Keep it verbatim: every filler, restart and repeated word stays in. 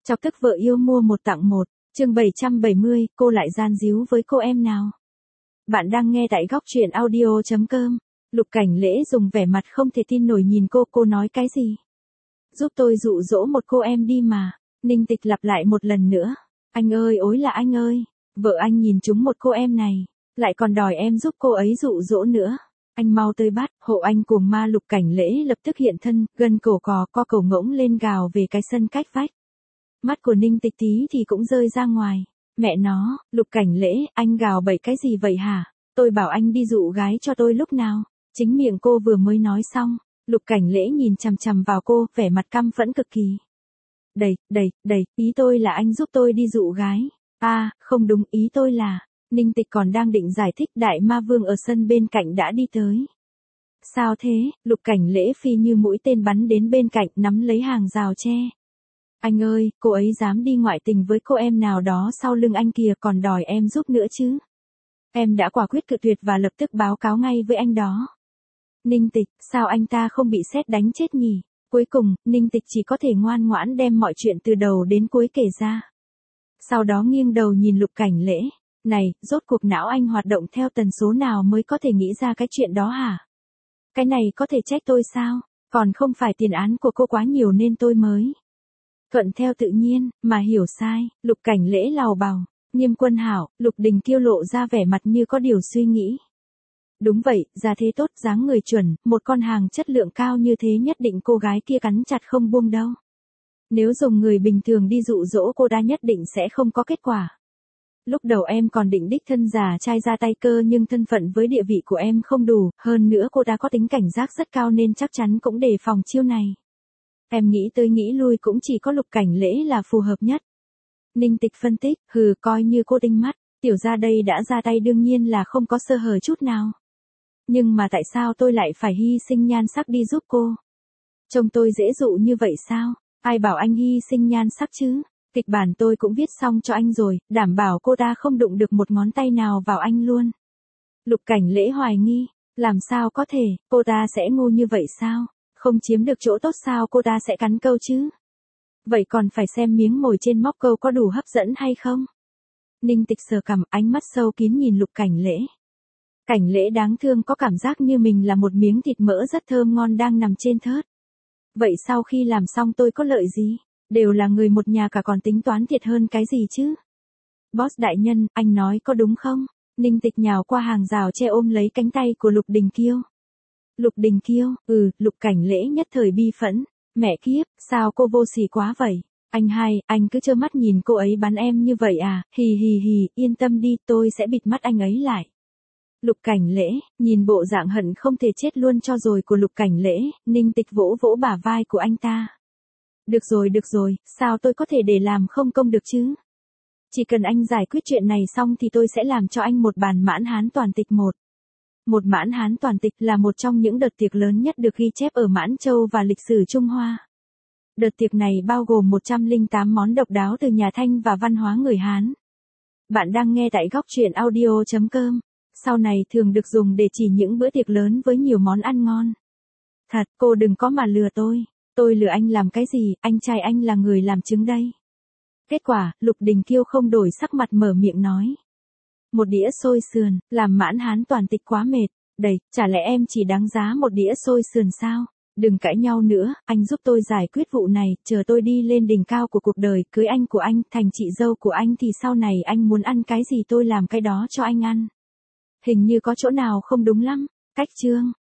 Chọc tức vợ yêu mua một tặng một, chương bảy trăm bảy mươi, cô lại gian díu với cô em nào? Bạn đang nghe tại góc truyện audio chấm com. Lục Cảnh Lễ dùng vẻ mặt không thể tin nổi nhìn cô, cô nói cái gì? Giúp tôi dụ dỗ một cô em đi mà. Ninh Tịch lặp lại một lần nữa. Anh ơi ối là anh ơi, vợ anh nhìn trúng một cô em này, lại còn đòi em giúp cô ấy dụ dỗ nữa. Anh mau tới bắt, hộ anh cuồng ma. Lục Cảnh Lễ lập tức hiện thân, gần cổ cò co cầu ngỗng lên gào về cái sân cách vách. Mắt của Ninh Tịch tí thì cũng rơi ra ngoài. Mẹ nó, Lục Cảnh Lễ, anh gào bậy cái gì vậy hả? Tôi bảo anh đi dụ gái cho tôi lúc nào? Chính miệng cô vừa mới nói xong, Lục Cảnh Lễ nhìn chằm chằm vào cô, vẻ mặt căm phẫn cực kỳ. Đầy, đầy, đầy, ý tôi là anh giúp tôi đi dụ gái. À, không đúng, ý tôi là... Ninh Tịch còn đang định giải thích, Đại Ma Vương ở sân bên cạnh đã đi tới. Sao thế? Lục Cảnh Lễ phi như mũi tên bắn đến bên cạnh, nắm lấy hàng rào tre. Anh ơi, cô ấy dám đi ngoại tình với cô em nào đó sau lưng anh kìa, còn đòi em giúp nữa chứ. Em đã quả quyết cự tuyệt và lập tức báo cáo ngay với anh đó. Ninh Tịch, sao anh ta không bị sét đánh chết nhỉ? Cuối cùng, Ninh Tịch chỉ có thể ngoan ngoãn đem mọi chuyện từ đầu đến cuối kể ra. Sau đó nghiêng đầu nhìn Lục Cảnh Lễ. Này, rốt cuộc não anh hoạt động theo tần số nào mới có thể nghĩ ra cái chuyện đó hả? Cái này có thể trách tôi sao? Còn không phải tiền án của cô quá nhiều nên tôi mới thuận theo tự nhiên, mà hiểu sai. Lục Cảnh Lễ lào bào. Nghiêm Quân Hảo. Lục Đình Kiêu lộ ra vẻ mặt như có điều suy nghĩ. Đúng vậy, gia thế tốt, dáng người chuẩn, một con hàng chất lượng cao như thế nhất định cô gái kia cắn chặt không buông đâu. Nếu dùng người bình thường đi dụ dỗ cô ta nhất định sẽ không có kết quả. Lúc đầu em còn định đích thân giả trai ra tay cơ, nhưng thân phận với địa vị của em không đủ, hơn nữa cô ta có tính cảnh giác rất cao nên chắc chắn cũng đề phòng chiêu này. Em nghĩ tới nghĩ lui cũng chỉ có Lục Cảnh Lễ là phù hợp nhất. Ninh Tịch phân tích, hừ, coi như cô tinh mắt, tiểu gia đây đã ra tay đương nhiên là không có sơ hở chút nào. Nhưng mà tại sao tôi lại phải hy sinh nhan sắc đi giúp cô? Trông tôi dễ dụ như vậy sao? Ai bảo anh hy sinh nhan sắc chứ? Kịch bản tôi cũng viết xong cho anh rồi, đảm bảo cô ta không đụng được một ngón tay nào vào anh luôn. Lục Cảnh Lễ hoài nghi, làm sao có thể, cô ta sẽ ngu như vậy sao? Không chiếm được chỗ tốt sao cô ta sẽ cắn câu chứ? Vậy còn phải xem miếng mồi trên móc câu có đủ hấp dẫn hay không? Ninh Tịch sờ cằm, ánh mắt sâu kín nhìn Lục Cảnh Lễ. Cảnh Lễ đáng thương có cảm giác như mình là một miếng thịt mỡ rất thơm ngon đang nằm trên thớt. Vậy sau khi làm xong tôi có lợi gì? Đều là người một nhà cả, còn tính toán thiệt hơn cái gì chứ? Boss đại nhân, anh nói có đúng không? Ninh Tịch nhào qua hàng rào che ôm lấy cánh tay của Lục Đình Kiêu. Lục Đình Kiêu, ừ, Lục Cảnh Lễ nhất thời bi phẫn. Mẹ kiếp, sao cô vô sỉ quá vậy? Anh hai, anh cứ trơ mắt nhìn cô ấy bắn em như vậy à? Hì hì hì, yên tâm đi, tôi sẽ bịt mắt anh ấy lại. Lục Cảnh Lễ, nhìn bộ dạng hận không thể chết luôn cho rồi của Lục Cảnh Lễ, Ninh Tịch vỗ vỗ bả vai của anh ta. Được rồi được rồi, sao tôi có thể để làm không công được chứ? Chỉ cần anh giải quyết chuyện này xong thì tôi sẽ làm cho anh một bàn mãn hán toàn tịch một. Một mãn hán toàn tịch là một trong những đợt tiệc lớn nhất được ghi chép ở Mãn Châu và lịch sử Trung Hoa. Đợt tiệc này bao gồm một trăm lẻ tám món độc đáo từ nhà Thanh và văn hóa người Hán. Bạn đang nghe tại góc truyện audio chấm com. Sau này thường được dùng để chỉ những bữa tiệc lớn với nhiều món ăn ngon. Thật, cô đừng có mà lừa tôi. Tôi lừa anh làm cái gì, anh trai anh là người làm chứng đây. Kết quả, Lục Đình Kiêu không đổi sắc mặt mở miệng nói. Một đĩa xôi sườn, làm mãn hán toàn tịch quá mệt. Đầy, chả lẽ em chỉ đáng giá một đĩa xôi sườn sao? Đừng cãi nhau nữa, anh giúp tôi giải quyết vụ này, chờ tôi đi lên đỉnh cao của cuộc đời, cưới anh của anh, thành chị dâu của anh thì sau này anh muốn ăn cái gì tôi làm cái đó cho anh ăn. Hình như có chỗ nào không đúng lắm. Cách chương,